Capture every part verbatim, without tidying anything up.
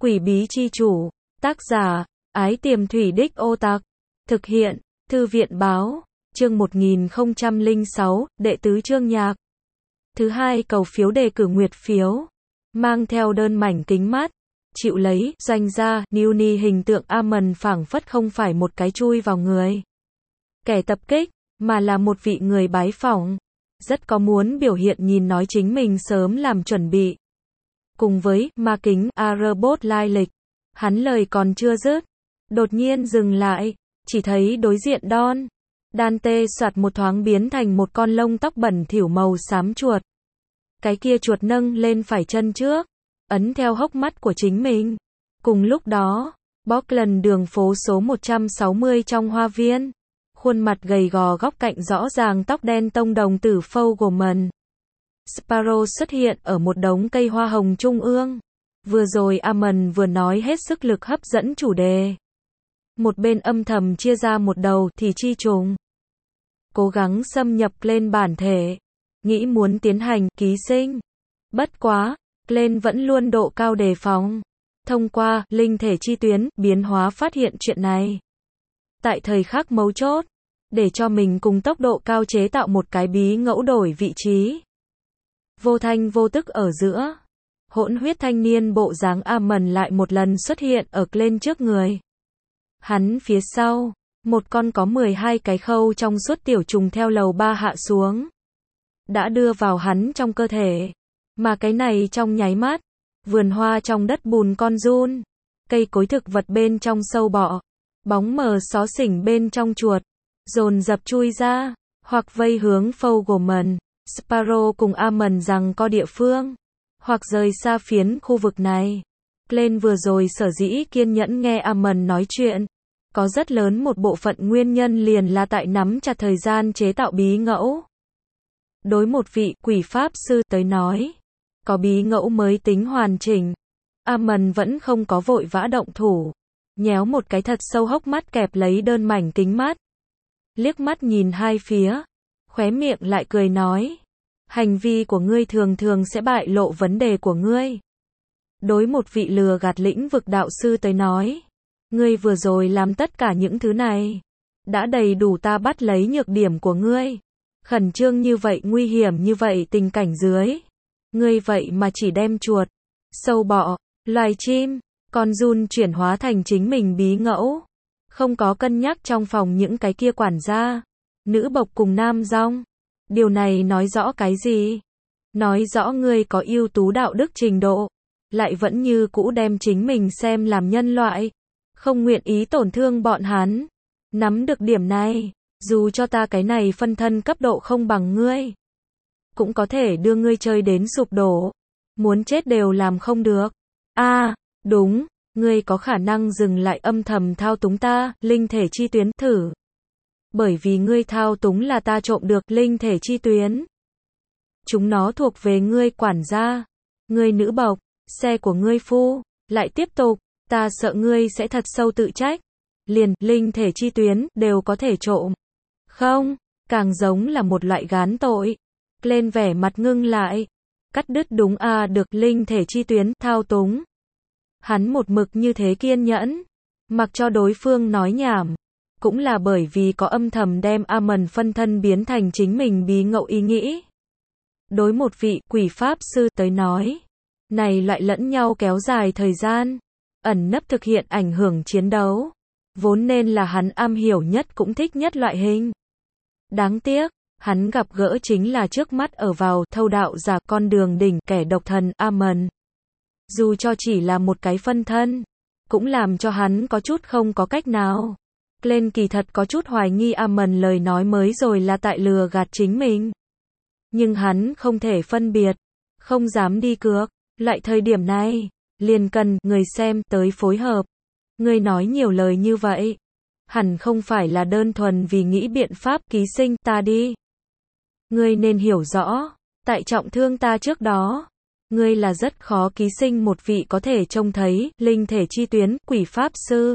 Quỷ bí chi chủ, tác giả, Ái Tiềm Thủy Đích Ô Tạc, thực hiện, Thư viện báo, chương một nghìn không trăm lẻ sáu, đệ tứ chương nhạc. Thứ hai, cầu phiếu đề cử nguyệt phiếu, mang theo đơn mảnh kính mát, chịu lấy, doanh gia, Newnie hình tượng Amon phảng phất không phải một cái chui vào người kẻ tập kích, mà là một vị người bái phỏng, rất có muốn biểu hiện nhìn nói chính mình sớm làm chuẩn bị. Cùng với, ma kính, A-robot lai lịch, hắn lời còn chưa dứt, đột nhiên dừng lại, chỉ thấy đối diện Don, Dante soạt một thoáng biến thành một con lông tóc bẩn thỉu màu xám chuột. Cái kia chuột nâng lên phải chân trước, ấn theo hốc mắt của chính mình. Cùng lúc đó, Portland đường phố số một trăm sáu mươi trong hoa viên, khuôn mặt gầy gò góc cạnh rõ ràng tóc đen tông đồng tử Fogelman. Sparrow xuất hiện ở một đống cây hoa hồng trung ương. Vừa rồi Amon vừa nói hết sức lực hấp dẫn chủ đề. Một bên âm thầm chia ra một đầu thì chi trùng. Cố gắng xâm nhập lên bản thể. Nghĩ muốn tiến hành ký sinh. Bất quá, lên vẫn luôn độ cao đề phòng. Thông qua linh thể chi tuyến, biến hóa phát hiện chuyện này. Tại thời khắc mấu chốt, để cho mình cùng tốc độ cao chế tạo một cái bí ngẫu đổi vị trí. Vô thanh vô tức ở giữa, hỗn huyết thanh niên bộ dáng Amon lại một lần xuất hiện ở lên trước người. Hắn phía sau, một con có mười hai cái khâu trong suốt tiểu trùng theo lầu ba hạ xuống. Đã đưa vào hắn trong cơ thể. Mà cái này trong nháy mắt, vườn hoa trong đất bùn con giun, cây cối thực vật bên trong sâu bọ, bóng mờ xó xỉnh bên trong chuột, dồn dập chui ra, hoặc vây hướng Fogelman, Sparrow cùng Amon rằng có địa phương, hoặc rời xa phiến khu vực này. Glenn vừa rồi sở dĩ kiên nhẫn nghe Amon nói chuyện, có rất lớn một bộ phận nguyên nhân liền là tại nắm chặt thời gian chế tạo bí ngẫu. Đối một vị quỷ pháp sư tới nói, có bí ngẫu mới tính hoàn chỉnh. Amon vẫn không có vội vã động thủ, nhéo một cái thật sâu hốc mắt kẹp lấy đơn mảnh kính mắt. Liếc mắt nhìn hai phía, khóe miệng lại cười nói, hành vi của ngươi thường thường sẽ bại lộ vấn đề của ngươi. Đối một vị lừa gạt lĩnh vực đạo sư tới nói, ngươi vừa rồi làm tất cả những thứ này, đã đầy đủ ta bắt lấy nhược điểm của ngươi. Khẩn trương như vậy, nguy hiểm như vậy tình cảnh dưới, ngươi vậy mà chỉ đem chuột, sâu bọ, loài chim, con giun chuyển hóa thành chính mình bí ngẫu. Không có cân nhắc trong phòng những cái kia quản gia, nữ bộc cùng nam dong. Điều này nói rõ cái gì? Nói rõ ngươi có ưu tú đạo đức trình độ, lại vẫn như cũ đem chính mình xem làm nhân loại, không nguyện ý tổn thương bọn hắn. Nắm được điểm này, dù cho ta cái này phân thân cấp độ không bằng ngươi, cũng có thể đưa ngươi chơi đến sụp đổ. Muốn chết đều làm không được. A, à, đúng, ngươi có khả năng dừng lại âm thầm thao túng ta, linh thể chi tuyến, thử. Bởi vì ngươi thao túng là ta trộm được linh thể chi tuyến. Chúng nó thuộc về ngươi quản gia, ngươi nữ bộc, xe của ngươi phu. Lại tiếp tục, ta sợ ngươi sẽ thật sâu tự trách. Liền, linh thể chi tuyến, đều có thể trộm. Không, càng giống là một loại gán tội. Lên vẻ mặt ngưng lại. Cắt đứt đúng a à, được linh thể chi tuyến, thao túng. Hắn một mực như thế kiên nhẫn, mặc cho đối phương nói nhảm, cũng là bởi vì có âm thầm đem Amon phân thân biến thành chính mình bí ngẫu ý nghĩ. Đối một vị quỷ pháp sư tới nói, này loại lẫn nhau kéo dài thời gian, ẩn nấp thực hiện ảnh hưởng chiến đấu, vốn nên là hắn am hiểu nhất cũng thích nhất loại hình. Đáng tiếc, hắn gặp gỡ chính là trước mắt ở vào thâu đạo giả con đường đỉnh kẻ độc thần Amon. Dù cho chỉ là một cái phân thân, cũng làm cho hắn có chút không có cách nào. Glenn kỳ thật có chút hoài nghi Amon lời nói mới rồi là tại lừa gạt chính mình. Nhưng hắn không thể phân biệt, không dám đi cược. Loại thời điểm này, liền cần người xem tới phối hợp. Ngươi nói nhiều lời như vậy, hẳn không phải là đơn thuần vì nghĩ biện pháp ký sinh ta đi. Ngươi nên hiểu rõ, tại trọng thương ta trước đó, ngươi là rất khó ký sinh một vị có thể trông thấy linh thể chi tuyến quỷ pháp sư.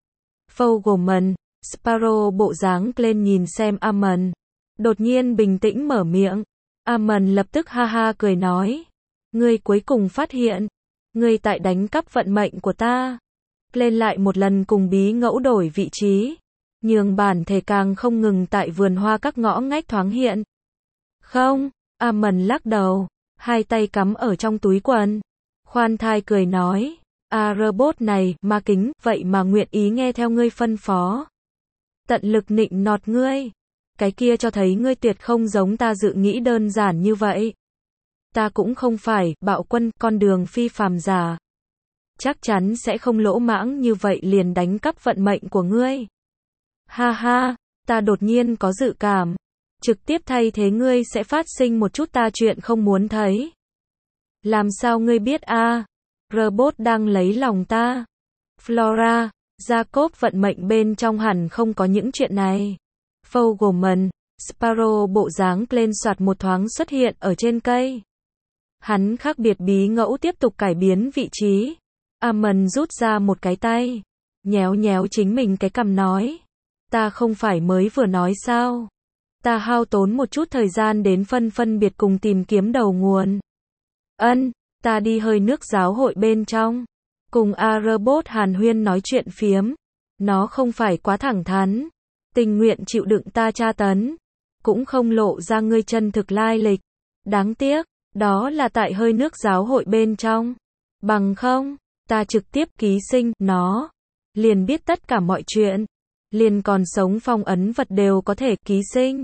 Fogelman, Sparrow bộ dáng lên nhìn xem Amon, đột nhiên bình tĩnh mở miệng. Amon lập tức ha ha cười nói, ngươi cuối cùng phát hiện, Ngươi tại đánh cắp vận mệnh của ta. Lên lại một lần cùng bí ngẫu đổi vị trí. Nhường bản thể càng không ngừng tại vườn hoa các ngõ ngách thoáng hiện. Không, Amon lắc đầu, hai tay cắm ở trong túi quần. Khoan thai cười nói, a robot này, ma kính, vậy mà nguyện ý nghe theo ngươi phân phó. Tận lực nịnh nọt ngươi. Cái kia cho thấy ngươi tuyệt không giống ta dự nghĩ đơn giản như vậy. Ta cũng không phải, bạo quân, con đường phi phàm giả. Chắc chắn sẽ không lỗ mãng như vậy liền đánh cắp vận mệnh của ngươi. Ha ha, ta đột nhiên có dự cảm. Trực tiếp thay thế ngươi sẽ phát sinh một chút ta chuyện không muốn thấy. Làm sao ngươi biết a? À? Robot đang lấy lòng ta. Flora, Jacob vận mệnh bên trong hẳn không có những chuyện này. Fogelman, Sparrow bộ dáng lên soạt một thoáng xuất hiện ở trên cây. Hắn khác biệt bí ngẫu tiếp tục cải biến vị trí. Amon rút ra một cái tay. Nhéo nhéo chính mình cái cằm nói. Ta không phải mới vừa nói sao? Ta hao tốn một chút thời gian đến phân phân biệt cùng tìm kiếm đầu nguồn. Ân, ta đi hơi nước giáo hội bên trong. Cùng A-robot hàn huyên nói chuyện phiếm. Nó không phải quá thẳng thắn. Tình nguyện chịu đựng ta tra tấn. Cũng không lộ ra ngươi chân thực lai lịch. Đáng tiếc, đó là tại hơi nước giáo hội bên trong. Bằng không, ta trực tiếp ký sinh nó. Liền biết tất cả mọi chuyện. Liền còn sống phong ấn vật đều có thể ký sinh.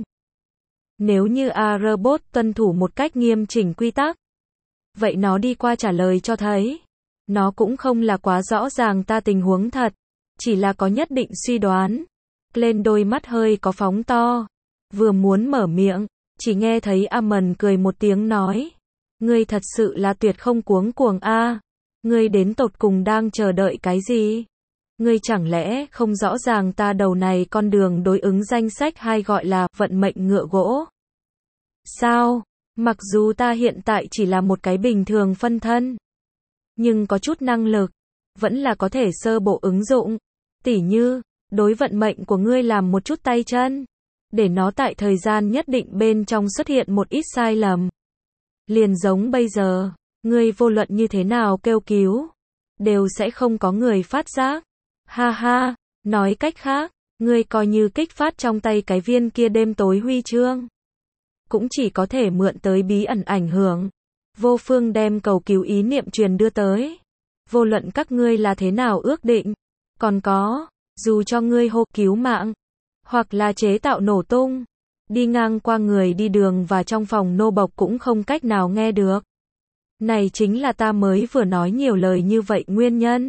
Nếu như A-robot tuân thủ một cách nghiêm chỉnh quy tắc. Vậy nó đi qua trả lời cho thấy. Nó cũng không là quá rõ ràng ta tình huống thật. Chỉ là có nhất định suy đoán. Lên đôi mắt hơi có phóng to. Vừa muốn mở miệng. Chỉ nghe thấy Amon cười một tiếng nói. Ngươi thật sự là tuyệt không cuống cuồng a. À. Ngươi đến tột cùng đang chờ đợi cái gì? Ngươi chẳng lẽ không rõ ràng ta đầu này con đường đối ứng danh sách hay gọi là vận mệnh ngựa gỗ? Sao? Mặc dù ta hiện tại chỉ là một cái bình thường phân thân. Nhưng có chút năng lực. Vẫn là có thể sơ bộ ứng dụng. Tỉ như, đối vận mệnh của ngươi làm một chút tay chân. Để nó tại thời gian nhất định bên trong xuất hiện một ít sai lầm. Liền giống bây giờ, ngươi vô luận như thế nào kêu cứu. Đều sẽ không có người phát giác. Ha ha, nói cách khác, ngươi coi như kích phát trong tay cái viên kia đêm tối huy chương. Cũng chỉ có thể mượn tới bí ẩn ảnh hưởng. Vô phương đem cầu cứu ý niệm truyền đưa tới. Vô luận các ngươi là thế nào ước định. Còn có, dù cho ngươi hô cứu mạng, hoặc là chế tạo nổ tung, đi ngang qua người đi đường và trong phòng nô bộc cũng không cách nào nghe được. Này chính là ta mới vừa nói nhiều lời như vậy nguyên nhân.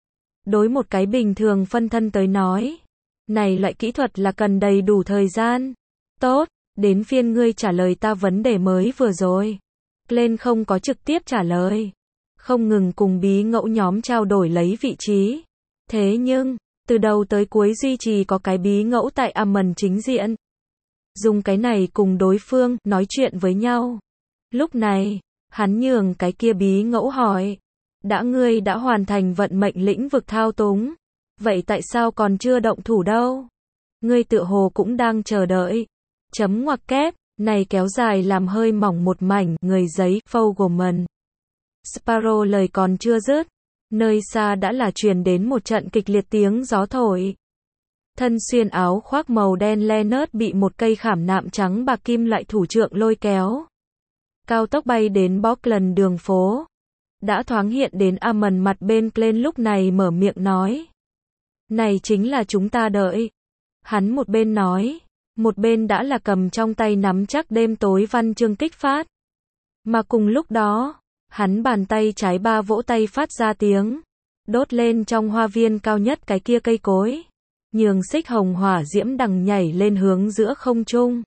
Đối một cái bình thường phân thân tới nói, này loại kỹ thuật là cần đầy đủ thời gian. Tốt, đến phiên ngươi trả lời ta vấn đề mới vừa rồi. Lên không có trực tiếp trả lời. Không ngừng cùng bí ngẫu nhóm trao đổi lấy vị trí. Thế nhưng, từ đầu tới cuối duy trì có cái bí ngẫu tại Amon chính diện. Dùng cái này cùng đối phương nói chuyện với nhau. Lúc này, hắn nhường cái kia bí ngẫu hỏi. Đã ngươi đã hoàn thành vận mệnh lĩnh vực thao túng. Vậy tại sao còn chưa động thủ đâu? Ngươi tựa hồ cũng đang chờ đợi. Chấm ngoặc kép, này kéo dài làm hơi mỏng một mảnh, người giấy, Fogelman. Sparrow lời còn chưa dứt. Nơi xa đã là truyền đến một trận kịch liệt tiếng gió thổi. Thân xuyên áo khoác màu đen Leonard bị một cây khảm nạm trắng bạc kim loại thủ trượng lôi kéo. Cao tốc bay đến Bockland đường phố. Đã thoáng hiện đến Amon mặt bên lên lúc này mở miệng nói. Này chính là chúng ta đợi. Hắn một bên nói, một bên đã là cầm trong tay nắm chắc đêm tối văn chương kích phát. Mà cùng lúc đó, hắn bàn tay trái ba vỗ tay phát ra tiếng. Đốt lên trong hoa viên cao nhất cái kia cây cối. Nhường xích hồng hỏa diễm đằng nhảy lên hướng giữa không trung.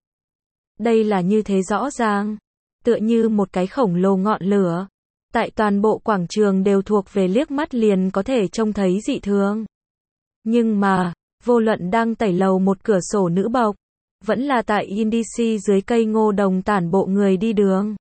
Đây là như thế rõ ràng. Tựa như một cái khổng lồ ngọn lửa. Tại toàn bộ quảng trường đều thuộc về liếc mắt liền có thể trông thấy dị thường. Nhưng mà, vô luận đang tẩy lầu một cửa sổ nữ bộc, vẫn là tại Indici dưới cây ngô đồng tản bộ người đi đường.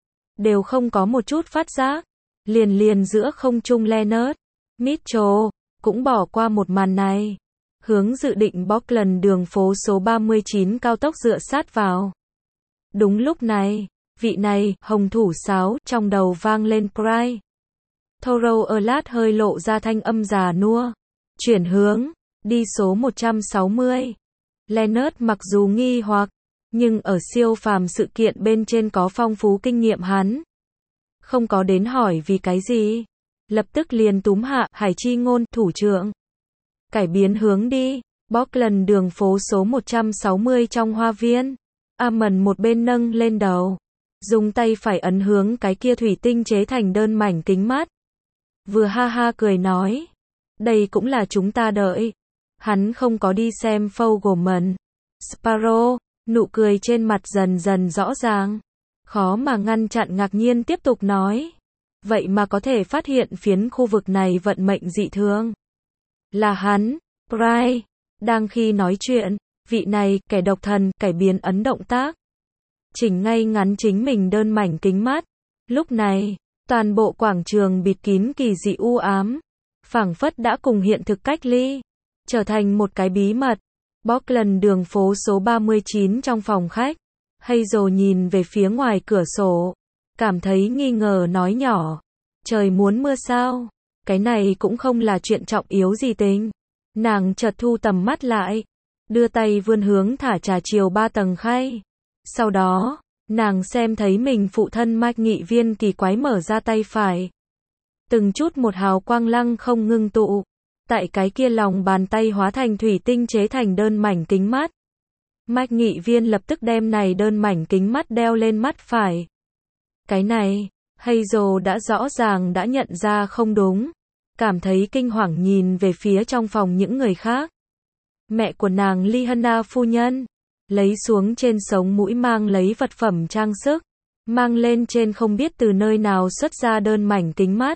Đều không có một chút phát giác. Liền liền giữa không trung Leonard, Mitchell, cũng bỏ qua một màn này. Hướng dự định Bockland đường phố số ba mươi chín cao tốc dựa sát vào. Đúng lúc này, vị này, hồng thủ sáo, trong đầu vang lên Pride. Thorough Alert hơi lộ ra thanh âm già nua. Chuyển hướng, đi số một trăm sáu mươi. Leonard mặc dù nghi hoặc, nhưng ở siêu phàm sự kiện bên trên có phong phú kinh nghiệm hắn. Không có đến hỏi vì cái gì. Lập tức liền túm hạ Hải Chi Ngôn, thủ trưởng. Cải biến hướng đi. Bockland đường phố số một trăm sáu mươi trong hoa viên. Amon một bên nâng lên đầu. Dùng tay phải ấn hướng cái kia thủy tinh chế thành đơn mảnh kính mắt. Vừa ha ha cười nói. Đây cũng là chúng ta đợi. Hắn không có đi xem Fogelman. Sparrow, nụ cười trên mặt dần dần rõ ràng. Khó mà ngăn chặn ngạc nhiên tiếp tục nói. Vậy mà có thể phát hiện phiến khu vực này vận mệnh dị thường. Là hắn, Bright. Đang khi nói chuyện, vị này, kẻ độc thần, cải biến ấn động tác. Chỉnh ngay ngắn chính mình đơn mảnh kính mắt. Lúc này, toàn bộ quảng trường bịt kín kỳ dị u ám. Phảng phất đã cùng hiện thực cách ly. Trở thành một cái bí mật. Bockland đường phố số ba mươi chín trong phòng khách. Hazel nhìn về phía ngoài cửa sổ. Cảm thấy nghi ngờ nói nhỏ. Trời muốn mưa sao? Cái này cũng không là chuyện trọng yếu gì tình. Nàng chợt thu tầm mắt lại. Đưa tay vươn hướng thả trà chiều ba tầng khay. Sau đó, nàng xem thấy mình phụ thân Mike nghị viên kỳ quái mở ra tay phải. Từng chút một hào quang lăng không ngưng tụ. Tại cái kia lòng bàn tay hóa thành thủy tinh chế thành đơn mảnh kính mắt. Mike nghị viên lập tức đem này đơn mảnh kính mắt đeo lên mắt phải. Cái này, Hazel đã rõ ràng đã nhận ra không đúng. Cảm thấy kinh hoàng nhìn về phía trong phòng những người khác. Mẹ của nàng Liana phu nhân. Lấy xuống trên sống mũi mang lấy vật phẩm trang sức. Mang lên trên không biết từ nơi nào xuất ra đơn mảnh kính mắt.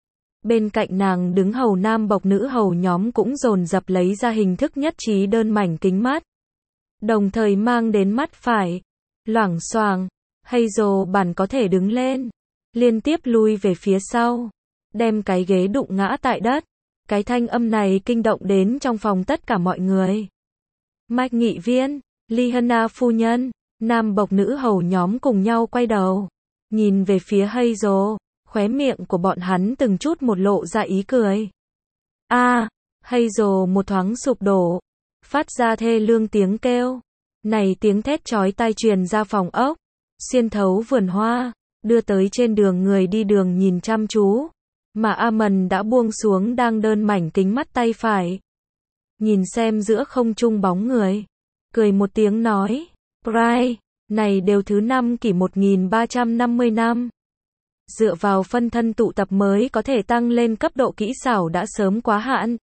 Bên cạnh nàng đứng hầu nam bộc nữ hầu nhóm cũng dồn dập lấy ra hình thức nhất trí đơn mảnh kính mắt. Đồng thời mang đến mắt phải. Loảng xoảng. Hazel bản có thể đứng lên. Liên tiếp lui về phía sau. Đem cái ghế đụng ngã tại đất. Cái thanh âm này kinh động đến trong phòng tất cả mọi người. Mike nghị viên, Liana phu nhân, nam bộc nữ hầu nhóm cùng nhau quay đầu. Nhìn về phía Hazel. Khóe miệng của bọn hắn từng chút một lộ ra ý cười. A, à, Hazel một thoáng sụp đổ. Phát ra thê lương tiếng kêu. Này tiếng thét chói tai truyền ra phòng ốc. Xuyên thấu vườn hoa. Đưa tới trên đường người đi đường nhìn chăm chú. Mà Amon đã buông xuống đang đơn mảnh kính mắt tay phải. Nhìn xem giữa không trung bóng người. Cười một tiếng nói. Bright, này đều thứ năm kỷ một nghìn ba trăm năm mươi năm. Dựa vào phân thân tụ tập mới có thể tăng lên cấp độ kỹ xảo đã sớm quá hạn.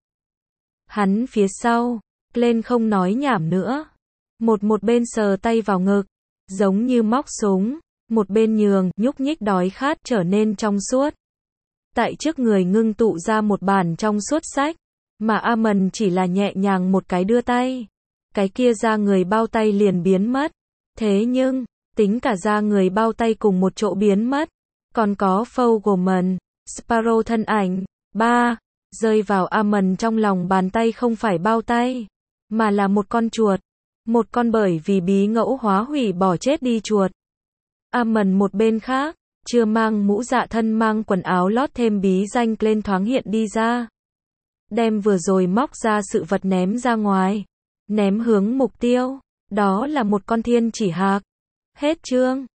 Hắn phía sau, lên không nói nhảm nữa. Một một bên sờ tay vào ngực, giống như móc súng, một bên nhường, nhúc nhích đói khát trở nên trong suốt. Tại trước người ngưng tụ ra một bản trong suốt sách, mà Amon chỉ là nhẹ nhàng một cái đưa tay. Cái kia ra người bao tay liền biến mất. Thế nhưng, tính cả ra người bao tay cùng một chỗ biến mất. Còn có Fogelman, Sparrow thân ảnh, ba, rơi vào Amon trong lòng bàn tay không phải bao tay, mà là một con chuột. Một con bởi vì bí ngẫu hóa hủy bỏ chết đi chuột. Amon một bên khác, chưa mang mũ dạ thân mang quần áo lót thêm bí danh lên thoáng hiện đi ra. Đem vừa rồi móc ra sự vật ném ra ngoài. Ném hướng mục tiêu. Đó là một con thiên chỉ hạc. Hết chương.